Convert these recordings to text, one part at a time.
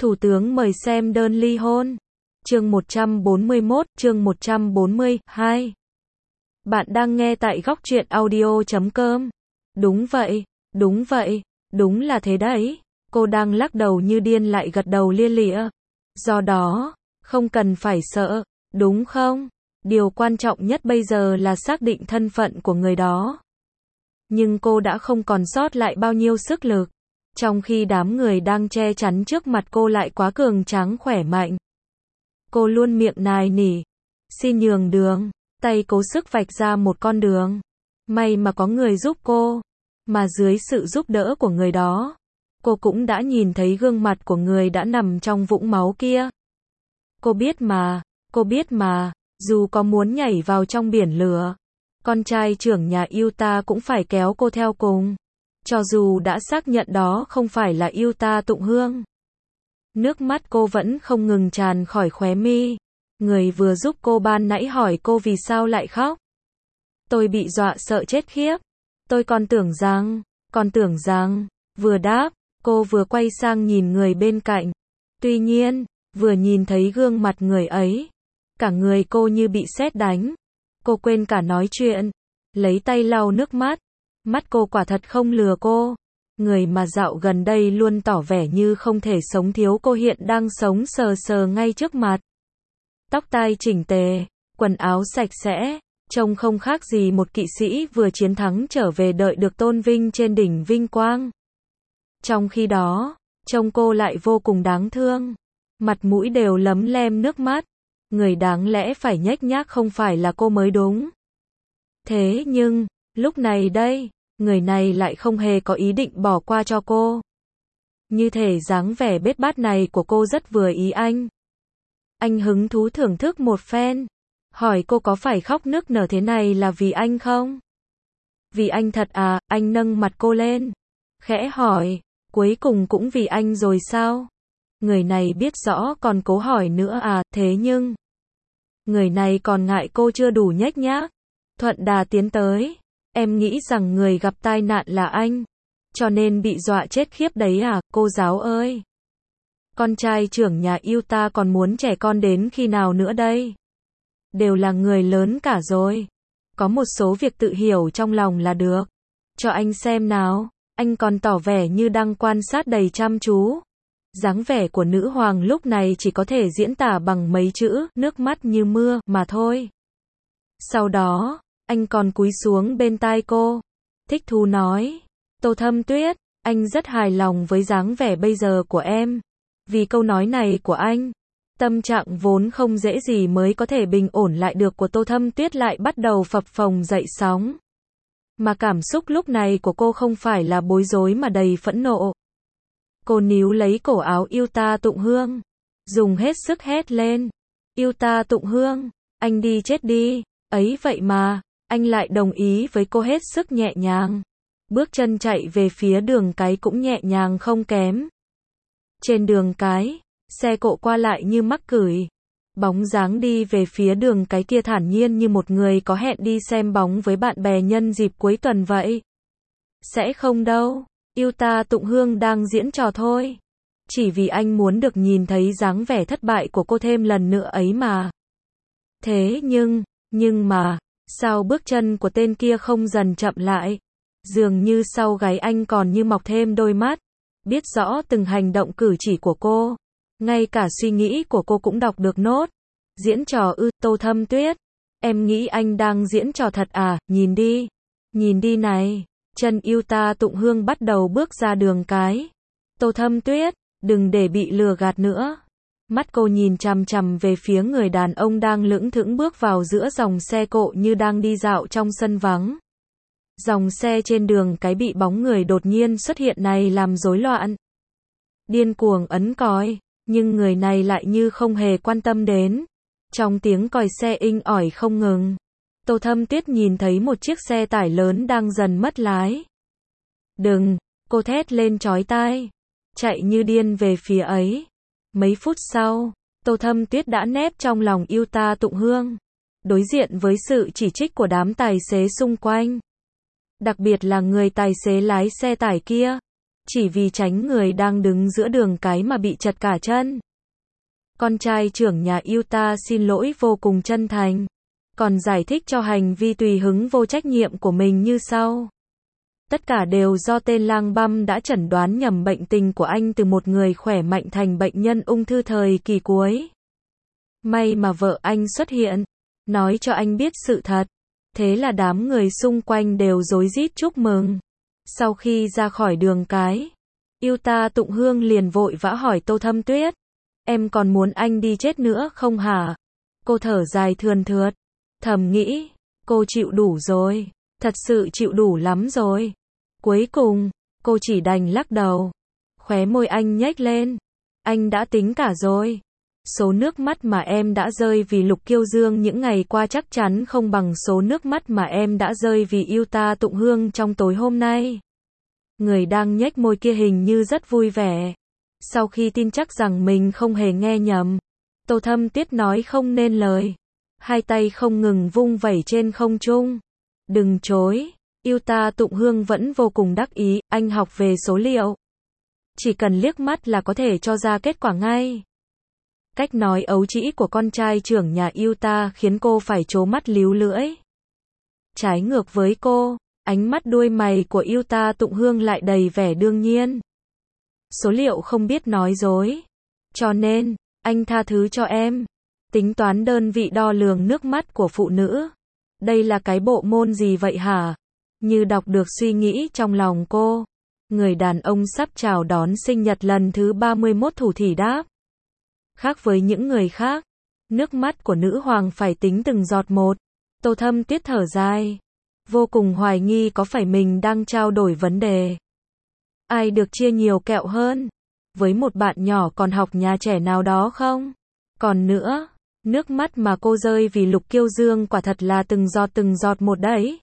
Thủ tướng mời xem đơn ly hôn. Chương 141, chương 142. Bạn đang nghe tại góc truyện audio.com. Đúng vậy, đúng vậy, đúng là thế đấy. Cô đang lắc đầu như điên lại gật đầu lia lịa. Do đó, không cần phải sợ, đúng không? Điều quan trọng nhất bây giờ là xác định thân phận của người đó. Nhưng cô đã không còn sót lại bao nhiêu sức lực. Trong khi đám người đang che chắn trước mặt cô lại quá cường tráng khỏe mạnh. Cô luôn miệng nài nỉ, xin nhường đường, tay cố sức vạch ra một con đường. May mà có người giúp cô, mà dưới sự giúp đỡ của người đó, cô cũng đã nhìn thấy gương mặt của người đã nằm trong vũng máu kia. Cô biết mà, dù có muốn nhảy vào trong biển lửa, con trai trưởng nhà Yuta cũng phải kéo cô theo cùng. Cho dù đã xác nhận đó không phải là Yuta Tụng Hương. Nước mắt cô vẫn không ngừng tràn khỏi khóe mi. Người vừa giúp cô ban nãy hỏi cô vì sao lại khóc. Tôi bị dọa sợ chết khiếp. Tôi còn tưởng rằng, vừa đáp, cô vừa quay sang nhìn người bên cạnh. Tuy nhiên, vừa nhìn thấy gương mặt người ấy, cả người cô như bị sét đánh. Cô quên cả nói chuyện, lấy tay lau nước mắt. Mắt cô quả thật không lừa cô. Người mà dạo gần đây luôn tỏ vẻ như không thể sống thiếu cô hiện đang sống sờ sờ ngay trước mặt. Tóc tai chỉnh tề, quần áo sạch sẽ, trông không khác gì một kỵ sĩ vừa chiến thắng trở về đợi được tôn vinh trên đỉnh vinh quang. Trong khi đó, trông cô lại vô cùng đáng thương. Mặt mũi đều lấm lem nước mắt. Người đáng lẽ phải nhếch nhác không phải là cô mới đúng. Thế nhưng, lúc này đây, người này lại không hề có ý định bỏ qua cho cô. Như thể dáng vẻ bết bát này của cô rất vừa ý anh. Anh hứng thú thưởng thức một phen, hỏi cô có phải khóc nức nở thế này là vì anh không? Vì anh thật à? Anh nâng mặt cô lên, khẽ hỏi, cuối cùng cũng vì anh rồi sao? Người này biết rõ còn cố hỏi nữa à? Thế nhưng, người này còn ngại cô chưa đủ nhếch nhác, thuận đà tiến tới. Em nghĩ rằng người gặp tai nạn là anh, cho nên bị dọa chết khiếp đấy à, cô giáo ơi. Con trai trưởng nhà Yuta còn muốn trẻ con đến khi nào nữa đây? Đều là người lớn cả rồi. Có một số việc tự hiểu trong lòng là được. Cho anh xem nào. Anh còn tỏ vẻ như đang quan sát đầy chăm chú. Dáng vẻ của nữ hoàng lúc này chỉ có thể diễn tả bằng mấy chữ, nước mắt như mưa, mà thôi. Sau đó, anh còn cúi xuống bên tai cô, thích thú nói, Tô Thâm Tuyết, anh rất hài lòng với dáng vẻ bây giờ của em. Vì câu nói này của anh, tâm trạng vốn không dễ gì mới có thể bình ổn lại được của Tô Thâm Tuyết lại bắt đầu phập phồng dậy sóng. Mà cảm xúc lúc này của cô không phải là bối rối mà đầy phẫn nộ. Cô níu lấy cổ áo Yuta Tụng Hương, dùng hết sức hét lên, Yuta Tụng Hương, anh đi chết đi. Ấy vậy mà, anh lại đồng ý với cô hết sức nhẹ nhàng. Bước chân chạy về phía đường cái cũng nhẹ nhàng không kém. Trên đường cái, xe cộ qua lại như mắc cửi. Bóng dáng đi về phía đường cái kia thản nhiên như một người có hẹn đi xem bóng với bạn bè nhân dịp cuối tuần vậy. Sẽ không đâu, Yuta Tụng Hương đang diễn trò thôi. Chỉ vì anh muốn được nhìn thấy dáng vẻ thất bại của cô thêm lần nữa ấy mà. Thế nhưng mà, sao bước chân của tên kia không dần chậm lại? Dường như sau gáy anh còn như mọc thêm đôi mắt, biết rõ từng hành động cử chỉ của cô, ngay cả suy nghĩ của cô cũng đọc được nốt. Diễn trò ư? Tô Thâm Tuyết, em nghĩ anh đang diễn trò thật à? Nhìn đi này. Chân Yuta Tụng Hương bắt đầu bước ra đường cái. Tô Thâm Tuyết, đừng để bị lừa gạt nữa. Mắt cô nhìn chằm chằm về phía người đàn ông đang lững thững bước vào giữa dòng xe cộ như đang đi dạo trong sân vắng. Dòng xe trên đường cái bị bóng người đột nhiên xuất hiện này làm rối loạn. Điên cuồng ấn còi, nhưng người này lại như không hề quan tâm đến. Trong tiếng còi xe inh ỏi không ngừng, Tô Thâm Tuyết nhìn thấy một chiếc xe tải lớn đang dần mất lái. Đừng, cô thét lên chói tai, chạy như điên về phía ấy. Mấy phút sau, Tô Thâm Tuyết đã nép trong lòng Yuta Tụng Hương, đối diện với sự chỉ trích của đám tài xế xung quanh. Đặc biệt là người tài xế lái xe tải kia. chỉ vì tránh người đang đứng giữa đường cái mà bị trật cả chân. Con trai trưởng nhà Utah xin lỗi vô cùng chân thành, còn giải thích cho hành vi tùy hứng vô trách nhiệm của mình như sau. Tất cả đều do tên lang băm đã chẩn đoán nhầm bệnh tình của anh từ một người khỏe mạnh thành bệnh nhân ung thư thời kỳ cuối. May mà vợ anh xuất hiện, nói cho anh biết sự thật. Thế là đám người xung quanh đều rối rít chúc mừng. Sau khi ra khỏi đường cái, Utah Tụng Hương liền vội vã hỏi Tô Thâm Tuyết. Em còn muốn anh đi chết nữa không hả? Cô thở dài thườn thượt, thầm nghĩ, cô chịu đủ rồi, thật sự chịu đủ lắm rồi. Cuối cùng, cô chỉ đành lắc đầu. Khóe môi anh nhếch lên. Anh đã tính cả rồi. Số nước mắt mà em đã rơi vì Lục Kiêu Dương những ngày qua chắc chắn không bằng số nước mắt mà em đã rơi vì Utah Tụng Hương trong tối hôm nay. Người đang nhếch môi kia hình như rất vui vẻ. Sau khi tin chắc rằng mình không hề nghe nhầm, Tô Thâm Tuyết nói không nên lời. Hai tay không ngừng vung vẩy trên không trung. Đừng chối. Utah Tụng Hương vẫn vô cùng đắc ý, anh học về số liệu. Chỉ cần liếc mắt là có thể cho ra kết quả ngay. Cách nói ấu trĩ của con trai trưởng nhà Utah khiến cô phải trố mắt líu lưỡi. Trái ngược với cô, ánh mắt đuôi mày của Utah Tụng Hương lại đầy vẻ đương nhiên. Số liệu không biết nói dối. Cho nên, anh tha thứ cho em. Tính toán đơn vị đo lường nước mắt của phụ nữ. Đây là cái bộ môn gì vậy hả? Như đọc được suy nghĩ trong lòng cô. Người đàn ông sắp chào đón sinh nhật lần thứ 31 thủ thỉ đáp. Khác với những người khác, nước mắt của nữ hoàng phải tính từng giọt một. Tô Thâm Tuyết thở dài, vô cùng hoài nghi có phải mình đang trao đổi vấn đề. Ai được chia nhiều kẹo hơn? Với một bạn nhỏ còn học nhà trẻ nào đó không? Còn nữa, nước mắt mà cô rơi vì Lục Kiêu Dương quả thật là từng giọt một đấy.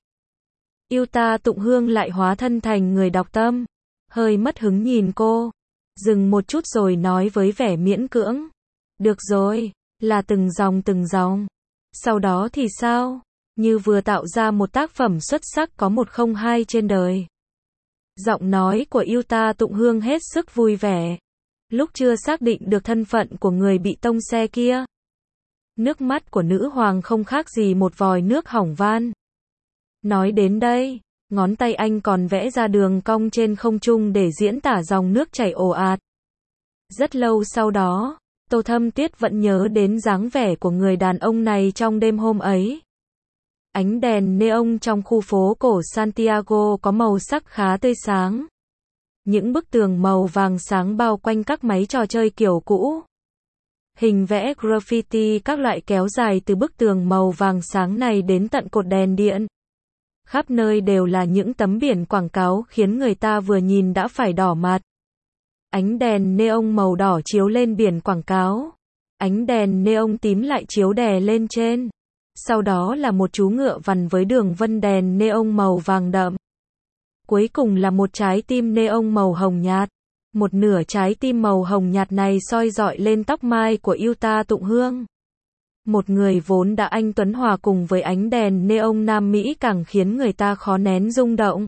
Utah Tụng Hương lại hóa thân thành người đọc tâm, hơi mất hứng nhìn cô, dừng một chút rồi nói với vẻ miễn cưỡng. Được rồi, là từng dòng. Sau đó thì sao? Như vừa tạo ra một tác phẩm xuất sắc có 102 trên đời. Giọng nói của Utah Tụng Hương hết sức vui vẻ. Lúc chưa xác định được thân phận của người bị tông xe kia. Nước mắt của nữ hoàng không khác gì một vòi nước hỏng van. Nói đến đây, ngón tay anh còn vẽ ra đường cong trên không trung để diễn tả dòng nước chảy ồ ạt. Rất lâu sau đó, Tô Thâm Tuyết vẫn nhớ đến dáng vẻ của người đàn ông này trong đêm hôm ấy. Ánh đèn neon trong khu phố cổ Santiago có màu sắc khá tươi sáng. Những bức tường màu vàng sáng bao quanh các máy trò chơi kiểu cũ. Hình vẽ graffiti các loại kéo dài từ bức tường màu vàng sáng này đến tận cột đèn điện. Khắp nơi đều là những tấm biển quảng cáo khiến người ta vừa nhìn đã phải đỏ mặt. Ánh đèn neon màu đỏ chiếu lên biển quảng cáo. Ánh đèn neon tím lại chiếu đè lên trên. Sau đó là một chú ngựa vằn với đường vân đèn neon màu vàng đậm. Cuối cùng là một trái tim neon màu hồng nhạt. Một nửa trái tim màu hồng nhạt này soi rọi lên tóc mai của Utah Tụng Hương. Một người vốn đã anh tuấn hòa cùng với ánh đèn neon Nam Mỹ càng khiến người ta khó nén rung động.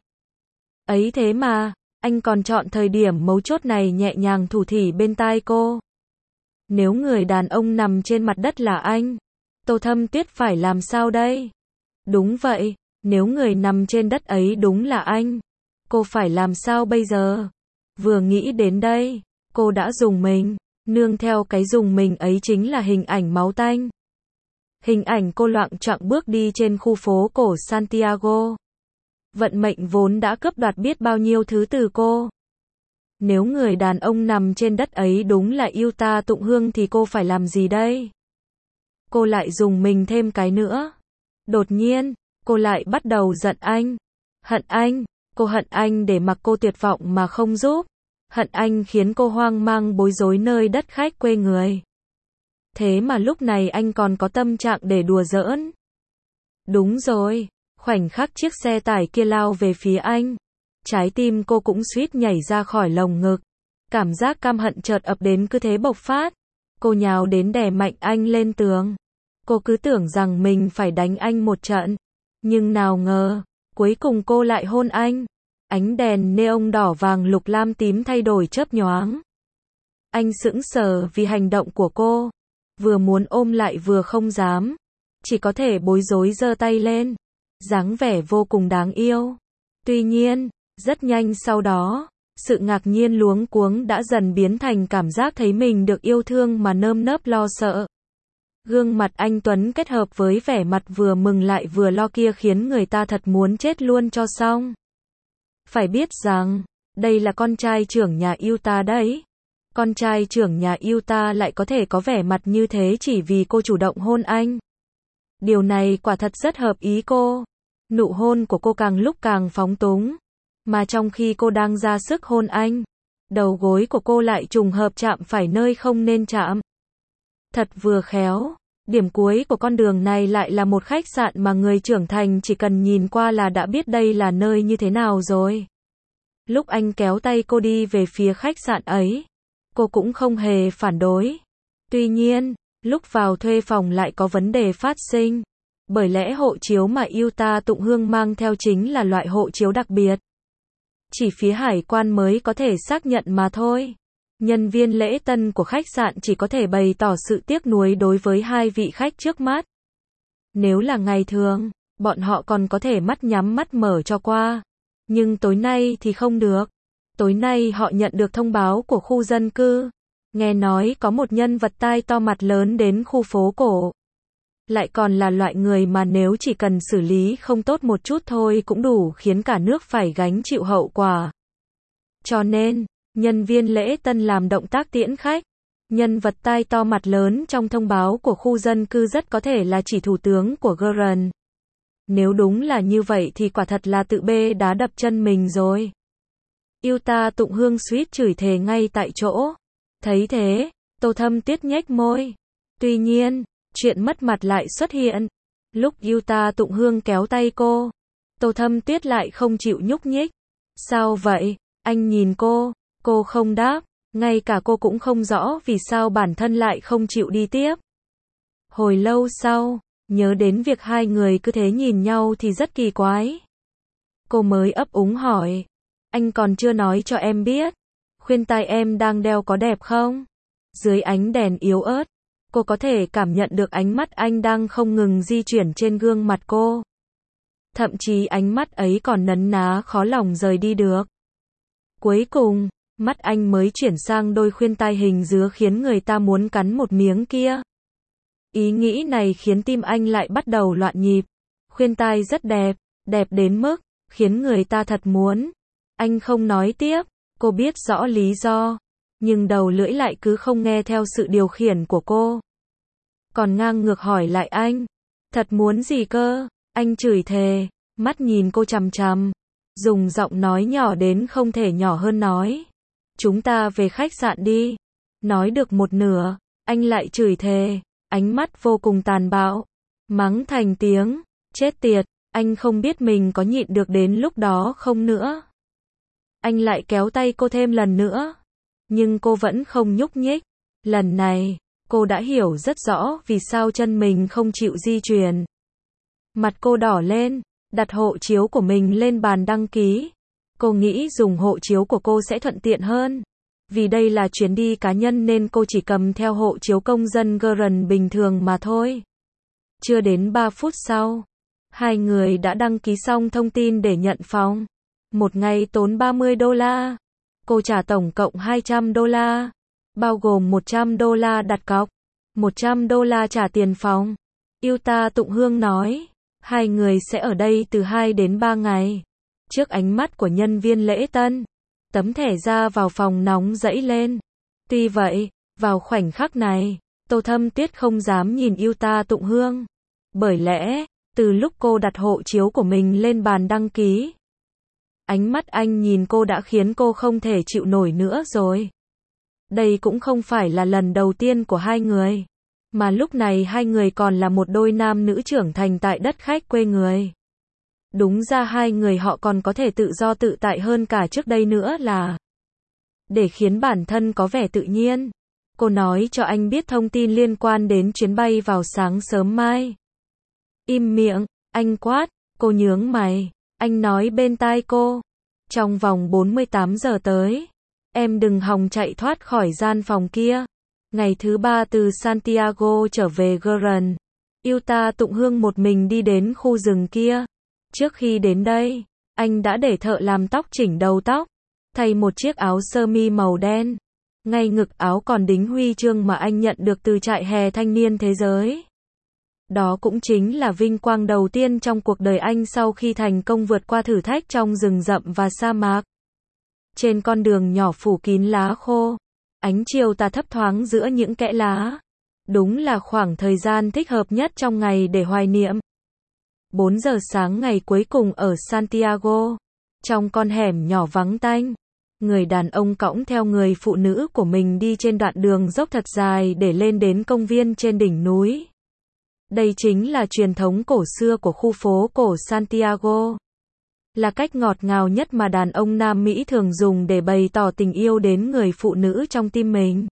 Ấy thế mà, anh còn chọn thời điểm mấu chốt này nhẹ nhàng thủ thỉ bên tai cô. Nếu người đàn ông nằm trên mặt đất là anh, Tô Thâm Tuyết phải làm sao đây? Đúng vậy, nếu người nằm trên đất ấy đúng là anh, cô phải làm sao bây giờ? Vừa nghĩ đến đây, cô đã rùng mình, nương theo cái rùng mình ấy chính là hình ảnh máu tanh. Hình ảnh cô loạng choạng bước đi trên khu phố cổ Santiago. Vận mệnh vốn đã cướp đoạt biết bao nhiêu thứ từ cô. Nếu người đàn ông nằm trên đất ấy đúng là Utah Tụng Hương thì cô phải làm gì đây? Cô lại rùng mình thêm cái nữa. Đột nhiên, cô lại bắt đầu giận anh. Hận anh, cô hận anh để mặc cô tuyệt vọng mà không giúp. Hận anh khiến cô hoang mang bối rối nơi đất khách quê người. Thế mà lúc này anh còn có tâm trạng để đùa giỡn. Đúng rồi, khoảnh khắc chiếc xe tải kia lao về phía anh. Trái tim cô cũng suýt nhảy ra khỏi lồng ngực. Cảm giác căm hận chợt ập đến cứ thế bộc phát. Cô nhào đến đè mạnh anh lên tường. Cô cứ tưởng rằng mình phải đánh anh một trận. Nhưng nào ngờ, cuối cùng cô lại hôn anh. Ánh đèn neon đỏ vàng lục lam tím thay đổi chớp nhoáng. Anh sững sờ vì hành động của cô. Vừa muốn ôm lại vừa không dám. Chỉ có thể bối rối giơ tay lên. Dáng vẻ vô cùng đáng yêu. Tuy nhiên, rất nhanh sau đó, sự ngạc nhiên luống cuống đã dần biến thành cảm giác thấy mình được yêu thương mà nơm nớp lo sợ. Gương mặt anh Tuấn kết hợp với vẻ mặt vừa mừng lại vừa lo kia khiến người ta thật muốn chết luôn cho xong. Phải biết rằng, đây là con trai trưởng nhà yêu ta đấy. Con trai trưởng nhà yêu ta lại có thể có vẻ mặt như thế chỉ vì cô chủ động hôn anh. Điều này quả thật rất hợp ý cô. Nụ hôn của cô càng lúc càng phóng túng. Mà trong khi cô đang ra sức hôn anh, đầu gối của cô lại trùng hợp chạm phải nơi không nên chạm. Thật vừa khéo, điểm cuối của con đường này lại là một khách sạn mà người trưởng thành chỉ cần nhìn qua là đã biết đây là nơi như thế nào rồi. Lúc anh kéo tay cô đi về phía khách sạn ấy, cô cũng không hề phản đối. Tuy nhiên, lúc vào thuê phòng lại có vấn đề phát sinh. Bởi lẽ hộ chiếu mà Yuta Tụng Hương mang theo chính là loại hộ chiếu đặc biệt. Chỉ phía hải quan mới có thể xác nhận mà thôi. Nhân viên lễ tân của khách sạn chỉ có thể bày tỏ sự tiếc nuối đối với hai vị khách trước mắt. Nếu là ngày thường, bọn họ còn có thể mắt nhắm mắt mở cho qua. Nhưng tối nay thì không được. Tối nay họ nhận được thông báo của khu dân cư. Nghe nói có một nhân vật tai to mặt lớn đến khu phố cổ. Lại còn là loại người mà nếu chỉ cần xử lý không tốt một chút thôi cũng đủ khiến cả nước phải gánh chịu hậu quả. Cho nên, nhân viên lễ tân làm động tác tiễn khách. Nhân vật tai to mặt lớn trong thông báo của khu dân cư rất có thể là chỉ thủ tướng của Gurren. Nếu đúng là như vậy thì quả thật là tự bê đá đập chân mình rồi. Yuta Tụng Hương suýt chửi thề ngay tại chỗ. Thấy thế, Tô Thâm Tuyết nhếch môi. Tuy nhiên, chuyện mất mặt lại xuất hiện. Lúc Yuta Tụng Hương kéo tay cô, Tô Thâm Tuyết lại không chịu nhúc nhích. Sao vậy? Anh nhìn cô không đáp. Ngay cả cô cũng không rõ vì sao bản thân lại không chịu đi tiếp. Hồi lâu sau, nhớ đến việc hai người cứ thế nhìn nhau thì rất kỳ quái. Cô mới ấp úng hỏi. Anh còn chưa nói cho em biết. Khuyên tai em đang đeo có đẹp không? Dưới ánh đèn yếu ớt, cô có thể cảm nhận được ánh mắt anh đang không ngừng di chuyển trên gương mặt cô. Thậm chí ánh mắt ấy còn nấn ná khó lòng rời đi được. Cuối cùng, mắt anh mới chuyển sang đôi khuyên tai hình dứa khiến người ta muốn cắn một miếng kia. Ý nghĩ này khiến tim anh lại bắt đầu loạn nhịp. Khuyên tai rất đẹp, đẹp đến mức khiến người ta thật muốn. Anh không nói tiếp, cô biết rõ lý do, nhưng đầu lưỡi lại cứ không nghe theo sự điều khiển của cô. Còn ngang ngược hỏi lại anh, thật muốn gì cơ? Anh chửi thề, mắt nhìn cô chằm chằm, dùng giọng nói nhỏ đến không thể nhỏ hơn nói. Chúng ta về khách sạn đi. Nói được một nửa, anh lại chửi thề, ánh mắt vô cùng tàn bạo, mắng thành tiếng, chết tiệt, anh không biết mình có nhịn được đến lúc đó không nữa. Anh lại kéo tay cô thêm lần nữa, nhưng cô vẫn không nhúc nhích. Lần này, cô đã hiểu rất rõ vì sao chân mình không chịu di chuyển. Mặt cô đỏ lên, đặt hộ chiếu của mình lên bàn đăng ký. Cô nghĩ dùng hộ chiếu của cô sẽ thuận tiện hơn. Vì đây là chuyến đi cá nhân nên cô chỉ cầm theo hộ chiếu công dân Gurren bình thường mà thôi. Chưa đến 3 phút sau, hai người đã đăng ký xong thông tin để nhận phòng. Một ngày tốn $30. Cô trả tổng cộng $200, bao gồm $100 đặt cọc, $100 trả tiền phòng. Yuta Tụng Hương nói, hai người sẽ ở đây từ 2 đến 3 ngày. Trước ánh mắt của nhân viên lễ tân, tấm thẻ ra vào phòng nóng dẫy lên. Tuy vậy, vào khoảnh khắc này, Tô Thâm Tuyết không dám nhìn Yuta Tụng Hương. Bởi lẽ, từ lúc cô đặt hộ chiếu của mình lên bàn đăng ký, ánh mắt anh nhìn cô đã khiến cô không thể chịu nổi nữa rồi. Đây cũng không phải là lần đầu tiên của hai người, mà lúc này hai người còn là một đôi nam nữ trưởng thành tại đất khách quê người. Đúng ra hai người họ còn có thể tự do tự tại hơn cả trước đây nữa là. Để khiến bản thân có vẻ tự nhiên, cô nói cho anh biết thông tin liên quan đến chuyến bay vào sáng sớm mai. Im miệng, anh quát, cô nhướng mày, anh nói bên tai cô. Trong vòng 48 giờ tới, em đừng hòng chạy thoát khỏi gian phòng kia. Ngày thứ 3 từ Santiago trở về Guerin, Yuta Tụng Hương một mình đi đến khu rừng kia. Trước khi đến đây, anh đã để thợ làm tóc chỉnh đầu tóc, thay một chiếc áo sơ mi màu đen. Ngay ngực áo còn đính huy chương mà anh nhận được từ trại hè thanh niên thế giới. Đó cũng chính là vinh quang đầu tiên trong cuộc đời anh sau khi thành công vượt qua thử thách trong rừng rậm và sa mạc. Trên con đường nhỏ phủ kín lá khô, ánh chiều tà thấp thoáng giữa những kẽ lá. Đúng là khoảng thời gian thích hợp nhất trong ngày để hoài niệm. 4 giờ sáng ngày cuối cùng ở Santiago, trong con hẻm nhỏ vắng tanh, người đàn ông cõng theo người phụ nữ của mình đi trên đoạn đường dốc thật dài để lên đến công viên trên đỉnh núi. Đây chính là truyền thống cổ xưa của khu phố cổ Santiago. Là cách ngọt ngào nhất mà đàn ông Nam Mỹ thường dùng để bày tỏ tình yêu đến người phụ nữ trong tim mình.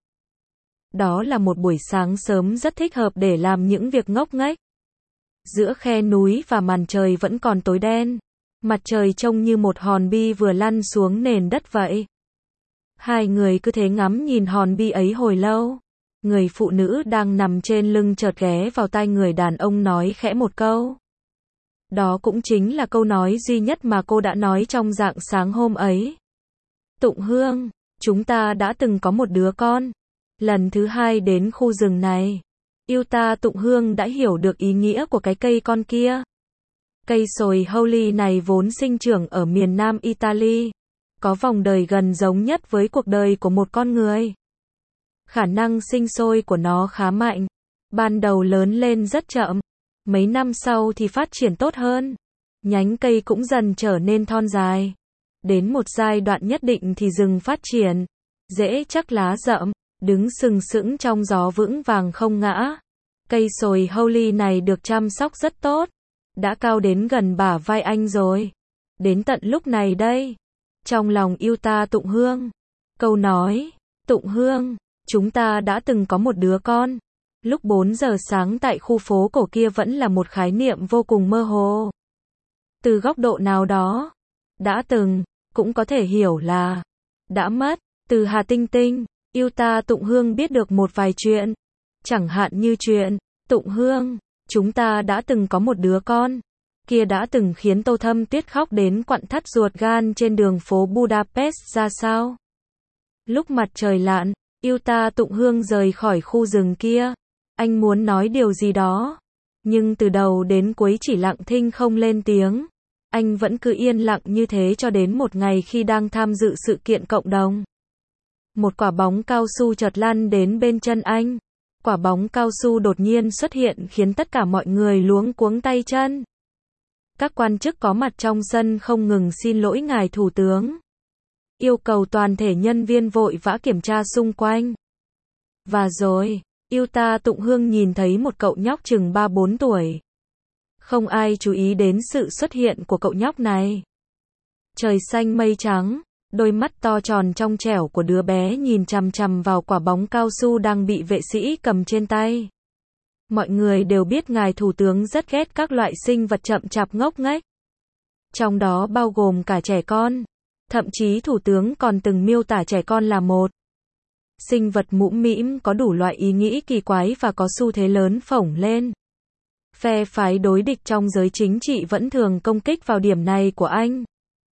Đó là một buổi sáng sớm rất thích hợp để làm những việc ngốc nghếch. Giữa khe núi và màn trời vẫn còn tối đen. Mặt trời trông như một hòn bi vừa lăn xuống nền đất vậy. Hai người cứ thế ngắm nhìn hòn bi ấy hồi lâu. Người phụ nữ đang nằm trên lưng chợt ghé vào tai người đàn ông nói khẽ một câu. Đó cũng chính là câu nói duy nhất mà cô đã nói trong rạng sáng hôm ấy. Tụng Hương, chúng ta đã từng có một đứa con. Lần thứ 2 đến khu rừng này, Yuta Tụng Hương đã hiểu được ý nghĩa của cái cây con kia. Cây sồi Holy này vốn sinh trưởng ở miền Nam Italy, có vòng đời gần giống nhất với cuộc đời của một con người. Khả năng sinh sôi của nó khá mạnh, ban đầu lớn lên rất chậm, mấy năm sau thì phát triển tốt hơn. Nhánh cây cũng dần trở nên thon dài. Đến một giai đoạn nhất định thì rừng phát triển, rễ chắc lá rậm, đứng sừng sững trong gió vững vàng không ngã. Cây sồi Holy này được chăm sóc rất tốt, đã cao đến gần bả vai anh rồi. Đến tận lúc này đây, trong lòng Yuta Tụng Hương, câu nói, Tụng Hương, chúng ta đã từng có một đứa con. Lúc 4 giờ sáng tại khu phố cổ kia vẫn là một khái niệm vô cùng mơ hồ. Từ góc độ nào đó, đã từng, cũng có thể hiểu là đã mất. Từ Hà Tinh Tinh, Yuta Tụng Hương biết được một vài chuyện. Chẳng hạn như chuyện, Tụng Hương, chúng ta đã từng có một đứa con. Kia đã từng khiến Tô Thâm Tuyết khóc đến quặn thắt ruột gan trên đường phố Budapest ra sao. Lúc mặt trời lặn, Yuta Tụng Hương rời khỏi khu rừng kia. Anh muốn nói điều gì đó, nhưng từ đầu đến cuối chỉ lặng thinh không lên tiếng. Anh vẫn cứ yên lặng như thế cho đến một ngày khi đang tham dự sự kiện cộng đồng. Một quả bóng cao su chợt lăn đến bên chân anh. Quả bóng cao su đột nhiên xuất hiện khiến tất cả mọi người luống cuống tay chân. Các quan chức có mặt trong sân không ngừng xin lỗi ngài thủ tướng. Yêu cầu toàn thể nhân viên vội vã kiểm tra xung quanh. Và rồi, Yuta Tụng Hương nhìn thấy một cậu nhóc chừng 3-4 tuổi. Không ai chú ý đến sự xuất hiện của cậu nhóc này. Trời xanh mây trắng, đôi mắt to tròn trong trẻo của đứa bé nhìn chằm chằm vào quả bóng cao su đang bị vệ sĩ cầm trên tay. Mọi người đều biết ngài thủ tướng rất ghét các loại sinh vật chậm chạp ngốc nghếch. Trong đó bao gồm cả trẻ con. Thậm chí thủ tướng còn từng miêu tả trẻ con là một sinh vật mũm mĩm có đủ loại ý nghĩ kỳ quái và có xu thế lớn phổng lên. Phe phái đối địch trong giới chính trị vẫn thường công kích vào điểm này của anh.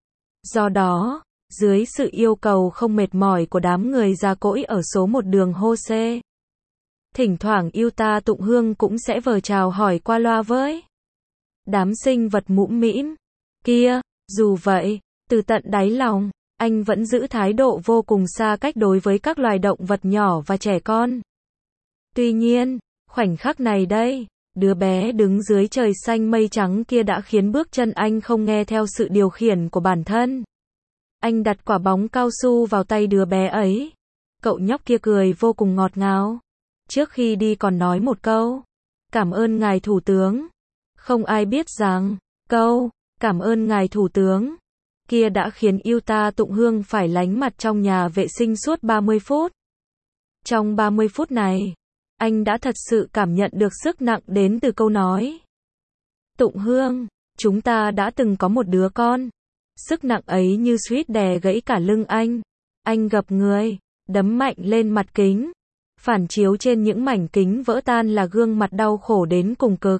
Do đó, dưới sự yêu cầu không mệt mỏi của đám người già cỗi ở số 1 đường Jose, thỉnh thoảng Yuta Tụng Hương cũng sẽ vờ chào hỏi qua loa với đám sinh vật mũm mĩm kia. Dù vậy, từ tận đáy lòng, anh vẫn giữ thái độ vô cùng xa cách đối với các loài động vật nhỏ và trẻ con. Tuy nhiên, khoảnh khắc này đây, đứa bé đứng dưới trời xanh mây trắng kia đã khiến bước chân anh không nghe theo sự điều khiển của bản thân. Anh đặt quả bóng cao su vào tay đứa bé ấy. Cậu nhóc kia cười vô cùng ngọt ngào. Trước khi đi còn nói một câu, cảm ơn ngài thủ tướng. Không ai biết rằng, câu, cảm ơn ngài thủ tướng kia đã khiến Yuta Tụng Hương phải lánh mặt trong nhà vệ sinh suốt 30 phút. Trong 30 phút này, anh đã thật sự cảm nhận được sức nặng đến từ câu nói. Tụng Hương, chúng ta đã từng có một đứa con. Sức nặng ấy như suýt đè gãy cả lưng anh. Anh gập người, đấm mạnh lên mặt kính. Phản chiếu trên những mảnh kính vỡ tan là gương mặt đau khổ đến cùng cực.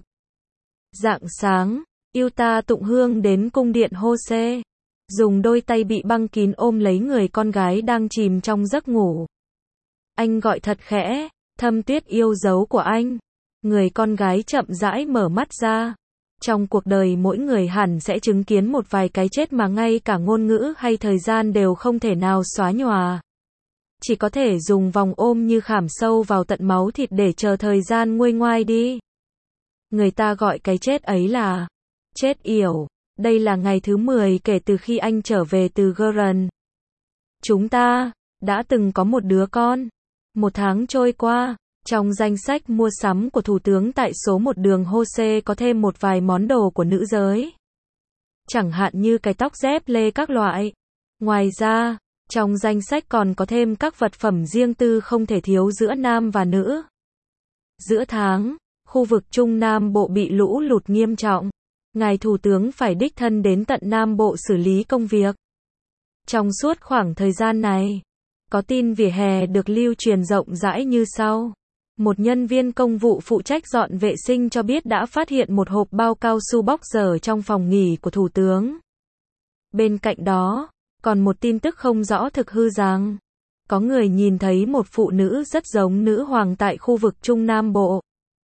Rạng sáng, Yuta Tụng Hương đến cung điện Hose. Dùng đôi tay bị băng kín ôm lấy người con gái đang chìm trong giấc ngủ. Anh gọi thật khẽ, Thâm Tuyết yêu dấu của anh. Người con gái chậm rãi mở mắt ra. Trong cuộc đời mỗi người hẳn sẽ chứng kiến một vài cái chết mà ngay cả ngôn ngữ hay thời gian đều không thể nào xóa nhòa. Chỉ có thể dùng vòng ôm như khảm sâu vào tận máu thịt để chờ thời gian nguôi ngoai đi. Người ta gọi cái chết ấy là chết yểu. Đây là ngày thứ 10 kể từ khi anh trở về từ Gurren. Chúng ta đã từng có một đứa con. 1 tháng trôi qua, trong danh sách mua sắm của thủ tướng tại số 1 đường Hose có thêm một vài món đồ của nữ giới. Chẳng hạn như cái tóc dép lê các loại. Ngoài ra, trong danh sách còn có thêm các vật phẩm riêng tư không thể thiếu giữa nam và nữ. Giữa tháng, khu vực Trung Nam Bộ bị lũ lụt nghiêm trọng. Ngài Thủ tướng phải đích thân đến tận Nam Bộ xử lý công việc. Trong suốt khoảng thời gian này, có tin vỉa hè được lưu truyền rộng rãi như sau. Một nhân viên công vụ phụ trách dọn vệ sinh cho biết đã phát hiện một hộp bao cao su bóc dở trong phòng nghỉ của Thủ tướng. Bên cạnh đó, còn một tin tức không rõ thực hư rằng, có người nhìn thấy một phụ nữ rất giống nữ hoàng tại khu vực Trung Nam Bộ.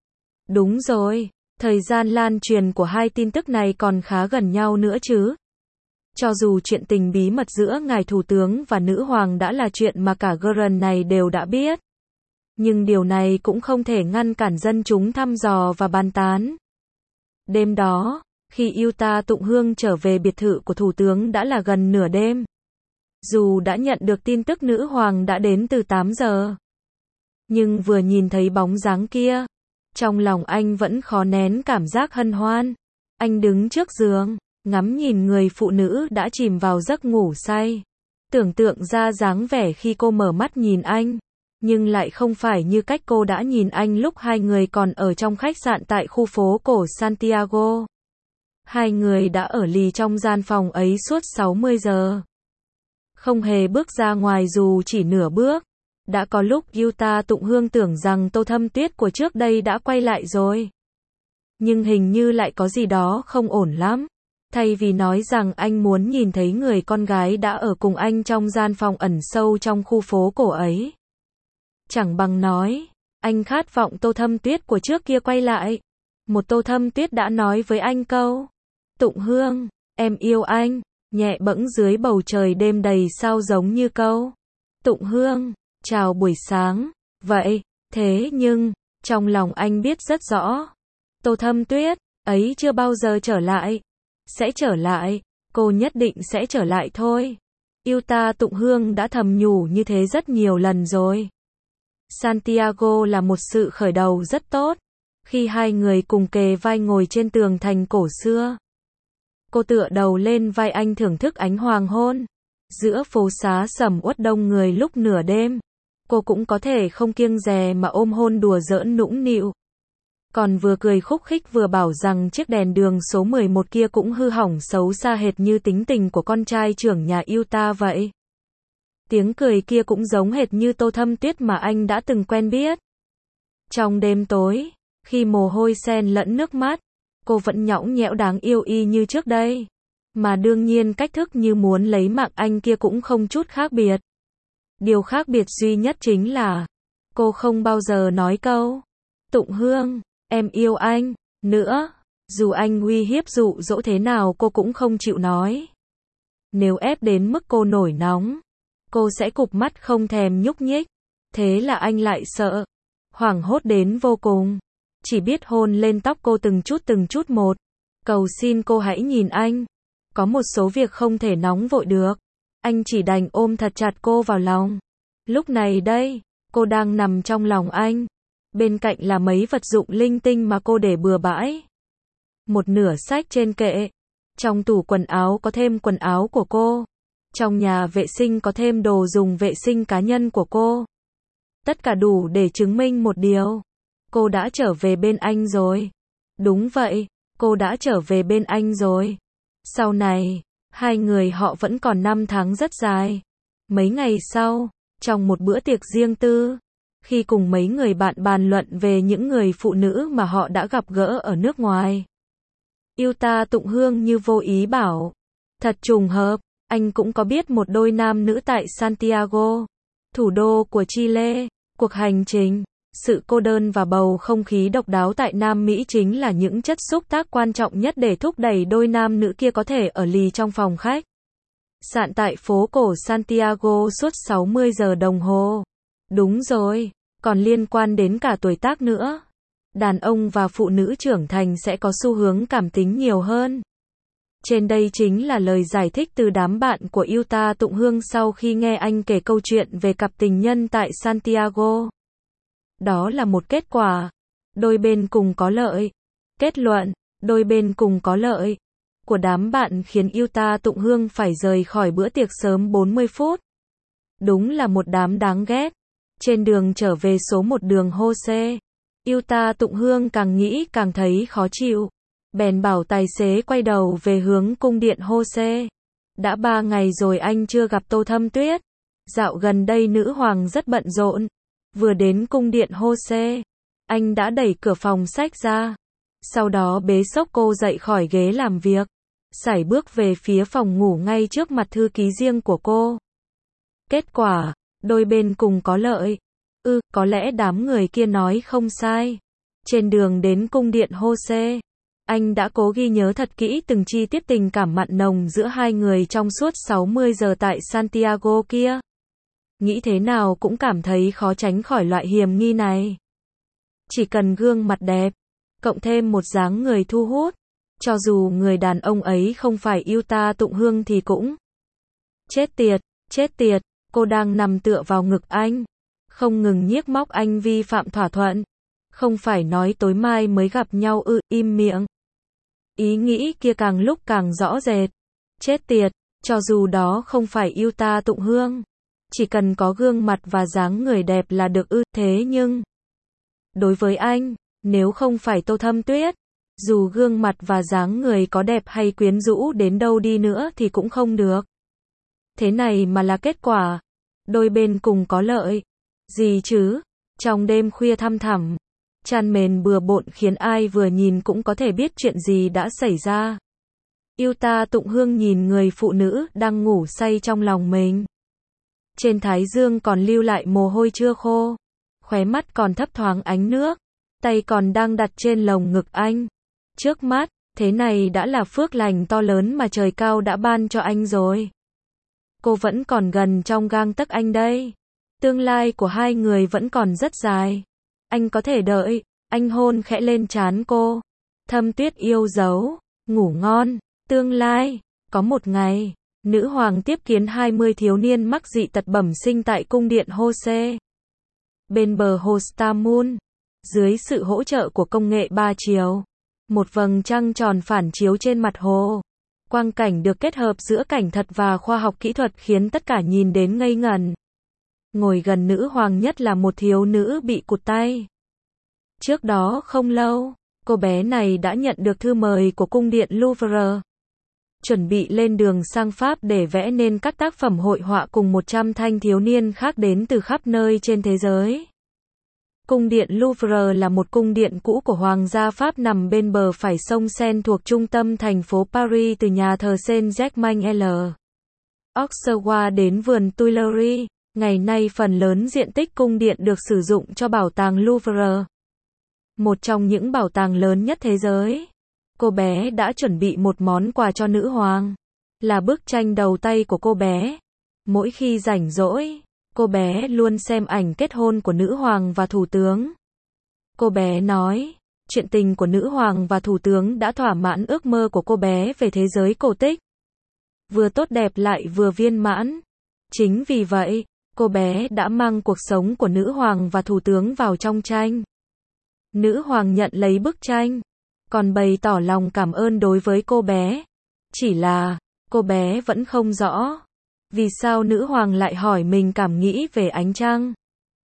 Đúng rồi, thời gian lan truyền của hai tin tức này còn khá gần nhau nữa chứ. Cho dù chuyện tình bí mật giữa ngài thủ tướng và nữ hoàng đã là chuyện mà cả Gurren này đều đã biết. Nhưng điều này cũng không thể ngăn cản dân chúng thăm dò và bàn tán. Đêm đó, khi Yuta Tụng Hương trở về biệt thự của thủ tướng đã là gần nửa đêm. Dù đã nhận được tin tức nữ hoàng đã đến từ 8 giờ. Nhưng vừa nhìn thấy bóng dáng kia, trong lòng anh vẫn khó nén cảm giác hân hoan. Anh đứng trước giường, ngắm nhìn người phụ nữ đã chìm vào giấc ngủ say. Tưởng tượng ra dáng vẻ khi cô mở mắt nhìn anh. Nhưng lại không phải như cách cô đã nhìn anh lúc hai người còn ở trong khách sạn tại khu phố cổ Santiago. Hai người đã ở lì trong gian phòng ấy suốt 60 giờ. Không hề bước ra ngoài dù chỉ nửa bước. Đã có lúc Yuta Tụng Hương tưởng rằng Tô Thâm Tuyết của trước đây đã quay lại rồi. Nhưng hình như lại có gì đó không ổn lắm. Thay vì nói rằng anh muốn nhìn thấy người con gái đã ở cùng anh trong gian phòng ẩn sâu trong khu phố cổ ấy. Chẳng bằng nói, anh khát vọng Tô Thâm Tuyết của trước kia quay lại. Một Tô Thâm Tuyết đã nói với anh câu, Tụng Hương, em yêu anh, nhẹ bẫng dưới bầu trời đêm đầy sao giống như câu, Tụng Hương, chào buổi sáng, vậy, thế nhưng, trong lòng anh biết rất rõ, Tô Thâm Tuyết, ấy chưa bao giờ trở lại, sẽ trở lại, cô nhất định sẽ trở lại thôi. Yuta Tụng Hương đã thầm nhủ như thế rất nhiều lần rồi. Santiago là một sự khởi đầu rất tốt. Khi hai người cùng kề vai ngồi trên tường thành cổ xưa. Cô tựa đầu lên vai anh thưởng thức ánh hoàng hôn. Giữa phố xá sầm uất đông người lúc nửa đêm. Cô cũng có thể không kiêng dè mà ôm hôn đùa giỡn nũng nịu. Còn vừa cười khúc khích vừa bảo rằng chiếc đèn đường số 11 kia cũng hư hỏng xấu xa hệt như tính tình của con trai trưởng nhà Yuta vậy. Tiếng cười kia cũng giống hệt như Tô Thâm Tuyết mà anh đã từng quen biết. Trong đêm tối, khi mồ hôi xen lẫn nước mắt, cô vẫn nhõng nhẽo đáng yêu y như trước đây. Mà đương nhiên cách thức như muốn lấy mạng anh kia cũng không chút khác biệt. Điều khác biệt duy nhất chính là, cô không bao giờ nói câu, Tụng Hương, em yêu anh, nữa. Dù anh uy hiếp dụ dỗ thế nào cô cũng không chịu nói. Nếu ép đến mức cô nổi nóng, cô sẽ cụp mắt không thèm nhúc nhích. Thế là anh lại sợ, hoảng hốt đến vô cùng. Chỉ biết hôn lên tóc cô từng chút một. Cầu xin cô hãy nhìn anh. Có một số việc không thể nóng vội được. Anh chỉ đành ôm thật chặt cô vào lòng. Lúc này đây, cô đang nằm trong lòng anh. Bên cạnh là mấy vật dụng linh tinh mà cô để bừa bãi. Một nửa sách trên kệ. Trong tủ quần áo có thêm quần áo của cô. Trong nhà vệ sinh có thêm đồ dùng vệ sinh cá nhân của cô. Tất cả đủ để chứng minh một điều. Cô đã trở về bên anh rồi. Đúng vậy, cô đã trở về bên anh rồi. Sau này, Hai người họ vẫn còn năm tháng rất dài. Mấy ngày sau, trong một bữa tiệc riêng tư, khi cùng mấy người bạn bàn luận về những người phụ nữ mà họ đã gặp gỡ ở nước ngoài, Yuta Tụng Hương như vô ý bảo, thật trùng hợp, anh cũng có biết một đôi nam nữ tại Santiago, thủ đô của Chile. Cuộc hành trình, sự cô đơn và bầu không khí độc đáo tại Nam Mỹ chính là những chất xúc tác quan trọng nhất để thúc đẩy đôi nam nữ kia có thể ở lì trong phòng khách sạn tại phố cổ Santiago suốt 60 giờ đồng hồ. Đúng rồi, còn liên quan đến cả tuổi tác nữa. Đàn ông và phụ nữ trưởng thành sẽ có xu hướng cảm tính nhiều hơn. Trên đây chính là lời giải thích từ đám bạn của Yuta Tụng Hương sau khi nghe anh kể câu chuyện về cặp tình nhân tại Santiago. Đó là một kết quả. Đôi bên cùng có lợi. Kết luận, đôi bên cùng có lợi của đám bạn khiến Yuta Tụng Hương phải rời khỏi bữa tiệc sớm 40 phút. Đúng là một đám đáng ghét. Trên đường trở về số 1 đường Jose, Yuta Tụng Hương càng nghĩ càng thấy khó chịu. Bèn bảo tài xế quay đầu về hướng cung điện Jose. Đã 3 ngày rồi anh chưa gặp Tô Thâm Tuyết. Dạo gần đây nữ hoàng rất bận rộn. Vừa đến cung điện Jose, anh đã đẩy cửa phòng sách ra. Sau đó bế xốc cô dậy khỏi ghế làm việc. Sải bước về phía phòng ngủ ngay trước mặt thư ký riêng của cô. Kết quả, đôi bên cùng có lợi. Có lẽ đám người kia nói không sai. Trên đường đến cung điện Jose, anh đã cố ghi nhớ thật kỹ từng chi tiết tình cảm mặn nồng giữa hai người trong suốt 60 giờ tại Santiago kia. Nghĩ thế nào cũng cảm thấy khó tránh khỏi loại hiểm nghi này. Chỉ cần gương mặt đẹp, cộng thêm một dáng người thu hút, cho dù người đàn ông ấy không phải Yuta Tụng Hương thì cũng chết tiệt, cô đang nằm tựa vào ngực anh, không ngừng nhiếc móc anh vi phạm thỏa thuận. Không phải nói tối mai mới gặp nhau im miệng. Ý nghĩ kia càng lúc càng rõ rệt. Chết tiệt, cho dù đó không phải Yuta Tụng Hương, chỉ cần có gương mặt và dáng người đẹp là được thế nhưng đối với anh, nếu không phải Tô Thâm Tuyết, dù gương mặt và dáng người có đẹp hay quyến rũ đến đâu đi nữa thì cũng không được. Thế này mà là kết quả. Đôi bên cùng có lợi. Gì chứ? Trong đêm khuya thăm thẳm, chăn mền bừa bộn khiến ai vừa nhìn cũng có thể biết chuyện gì đã xảy ra. Yuta Tụng Hương nhìn người phụ nữ đang ngủ say trong lòng mình. Trên thái dương còn lưu lại mồ hôi chưa khô. Khóe mắt còn thấp thoáng ánh nước. Tay còn đang đặt trên lồng ngực anh. Trước mắt, thế này đã là phước lành to lớn mà trời cao đã ban cho anh rồi. Cô vẫn còn gần trong gang tấc anh đây. Tương lai của hai người vẫn còn rất dài. Anh có thể đợi. Anh hôn khẽ lên trán cô. Thâm Tuyết yêu dấu. Ngủ ngon. Tương lai. Có một ngày, nữ hoàng tiếp kiến 20 thiếu niên mắc dị tật bẩm sinh tại cung điện Jose. Bên bờ hồ Stamun, dưới sự hỗ trợ của công nghệ 3 chiều, một vầng trăng tròn phản chiếu trên mặt hồ. Quang cảnh được kết hợp giữa cảnh thật và khoa học kỹ thuật khiến tất cả nhìn đến ngây ngẩn. Ngồi gần nữ hoàng nhất là một thiếu nữ bị cụt tay. Trước đó không lâu, cô bé này đã nhận được thư mời của cung điện Louvre. Chuẩn bị lên đường sang Pháp để vẽ nên các tác phẩm hội họa cùng 100 thanh thiếu niên khác đến từ khắp nơi trên thế giới. Cung điện Louvre là một cung điện cũ của Hoàng gia Pháp nằm bên bờ phải sông Seine thuộc trung tâm thành phố Paris từ nhà thờ Saint-Germain L. Auxerrois đến vườn Tuileries. Ngày nay phần lớn diện tích cung điện được sử dụng cho bảo tàng Louvre. Một trong những bảo tàng lớn nhất thế giới. Cô bé đã chuẩn bị một món quà cho nữ hoàng. Là bức tranh đầu tay của cô bé. Mỗi khi rảnh rỗi, cô bé luôn xem ảnh kết hôn của nữ hoàng và thủ tướng. Cô bé nói, chuyện tình của nữ hoàng và thủ tướng đã thỏa mãn ước mơ của cô bé về thế giới cổ tích. Vừa tốt đẹp lại vừa viên mãn. Chính vì vậy, cô bé đã mang cuộc sống của nữ hoàng và thủ tướng vào trong tranh. Nữ hoàng nhận lấy bức tranh, còn bày tỏ lòng cảm ơn đối với cô bé. Chỉ là, cô bé vẫn không rõ. Vì sao nữ hoàng lại hỏi mình cảm nghĩ về ánh trăng?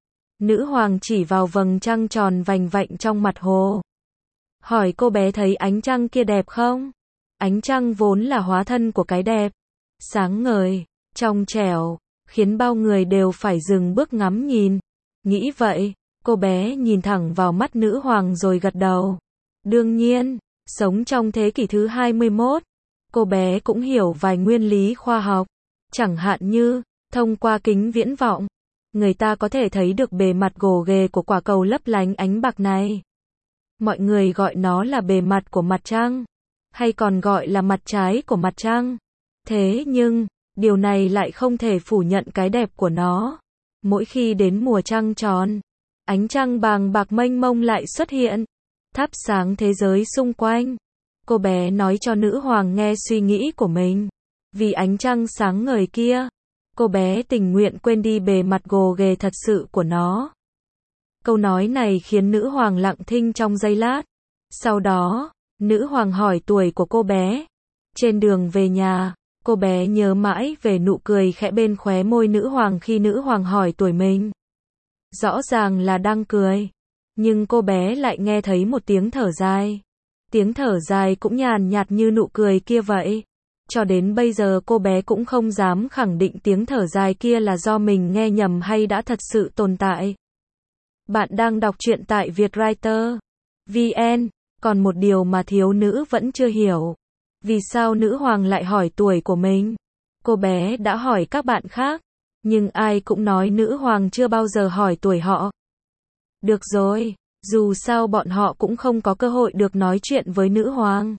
Nữ hoàng chỉ vào vầng trăng tròn vành vạnh trong mặt hồ. Hỏi cô bé thấy ánh trăng kia đẹp không? Ánh trăng vốn là hóa thân của cái đẹp. sáng ngời, trong trẻo, khiến bao người đều phải dừng bước ngắm nhìn. Nghĩ vậy, cô bé nhìn thẳng vào mắt nữ hoàng rồi gật đầu. Đương nhiên, sống trong thế kỷ thứ 21, cô bé cũng hiểu vài nguyên lý khoa học. Chẳng hạn như, thông qua kính viễn vọng, người ta có thể thấy được bề mặt gồ ghề của quả cầu lấp lánh ánh bạc này. Mọi người gọi nó là bề mặt của mặt trăng, hay còn gọi là mặt trái của mặt trăng. Thế nhưng, điều này lại không thể phủ nhận cái đẹp của nó. Mỗi khi đến mùa trăng tròn, ánh trăng bàng bạc mênh mông lại xuất hiện, thắp sáng thế giới xung quanh. Cô bé nói cho nữ hoàng nghe suy nghĩ của mình. Vì ánh trăng sáng ngời kia, cô bé tình nguyện quên đi bề mặt gồ ghề thật sự của nó. Câu nói này khiến nữ hoàng lặng thinh trong giây lát. Sau đó, nữ hoàng hỏi tuổi của cô bé. Trên đường về nhà, cô bé nhớ mãi về nụ cười khẽ bên khóe môi nữ hoàng khi nữ hoàng hỏi tuổi mình. Rõ ràng là đang cười, nhưng cô bé lại nghe thấy một tiếng thở dài. Tiếng thở dài cũng nhàn nhạt như nụ cười kia vậy. Cho đến bây giờ cô bé cũng không dám khẳng định tiếng thở dài kia là do mình nghe nhầm hay đã thật sự tồn tại. Bạn đang đọc truyện tại Vietwriter VN. Còn một điều mà thiếu nữ vẫn chưa hiểu. Vì sao nữ hoàng lại hỏi tuổi của mình? Cô bé đã hỏi các bạn khác, nhưng ai cũng nói nữ hoàng chưa bao giờ hỏi tuổi họ. Được rồi, dù sao bọn họ cũng không có cơ hội được nói chuyện với nữ hoàng.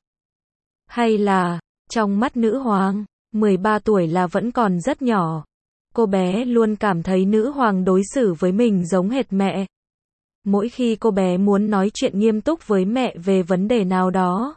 Hay là, trong mắt nữ hoàng, 13 tuổi là vẫn còn rất nhỏ. Cô bé luôn cảm thấy nữ hoàng đối xử với mình giống hệt mẹ. Mỗi khi cô bé muốn nói chuyện nghiêm túc với mẹ về vấn đề nào đó,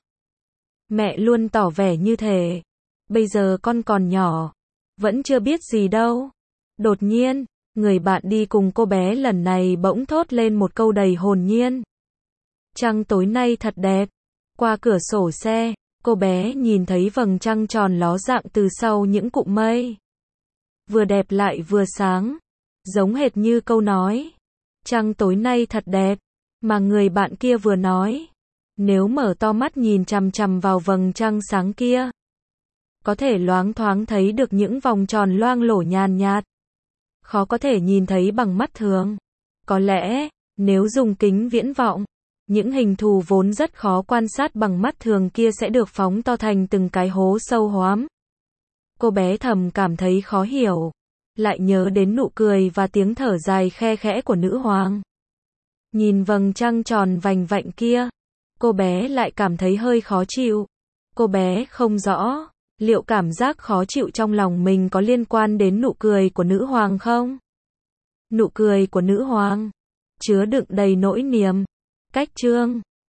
mẹ luôn tỏ vẻ như thế. Bây giờ con còn nhỏ, vẫn chưa biết gì đâu. Đột nhiên, người bạn đi cùng cô bé lần này bỗng thốt lên một câu đầy hồn nhiên. Trăng tối nay thật đẹp. Qua cửa sổ xe, cô bé nhìn thấy vầng trăng tròn ló dạng từ sau những cụm mây. Vừa đẹp lại vừa sáng, giống hệt như câu nói. Trăng tối nay thật đẹp, mà người bạn kia vừa nói. Nếu mở to mắt nhìn chằm chằm vào vầng trăng sáng kia, có thể loáng thoáng thấy được những vòng tròn loang lổ nhàn nhạt. Khó có thể nhìn thấy bằng mắt thường. Có lẽ, nếu dùng kính viễn vọng, những hình thù vốn rất khó quan sát bằng mắt thường kia sẽ được phóng to thành từng cái hố sâu hoắm. Cô bé thầm cảm thấy khó hiểu, lại nhớ đến nụ cười và tiếng thở dài khe khẽ của nữ hoàng. Nhìn vầng trăng tròn vành vạnh kia, cô bé lại cảm thấy hơi khó chịu. Cô bé không rõ, liệu cảm giác khó chịu trong lòng mình có liên quan đến nụ cười của nữ hoàng không? Nụ cười của nữ hoàng chứa đựng đầy nỗi niềm. Cách chương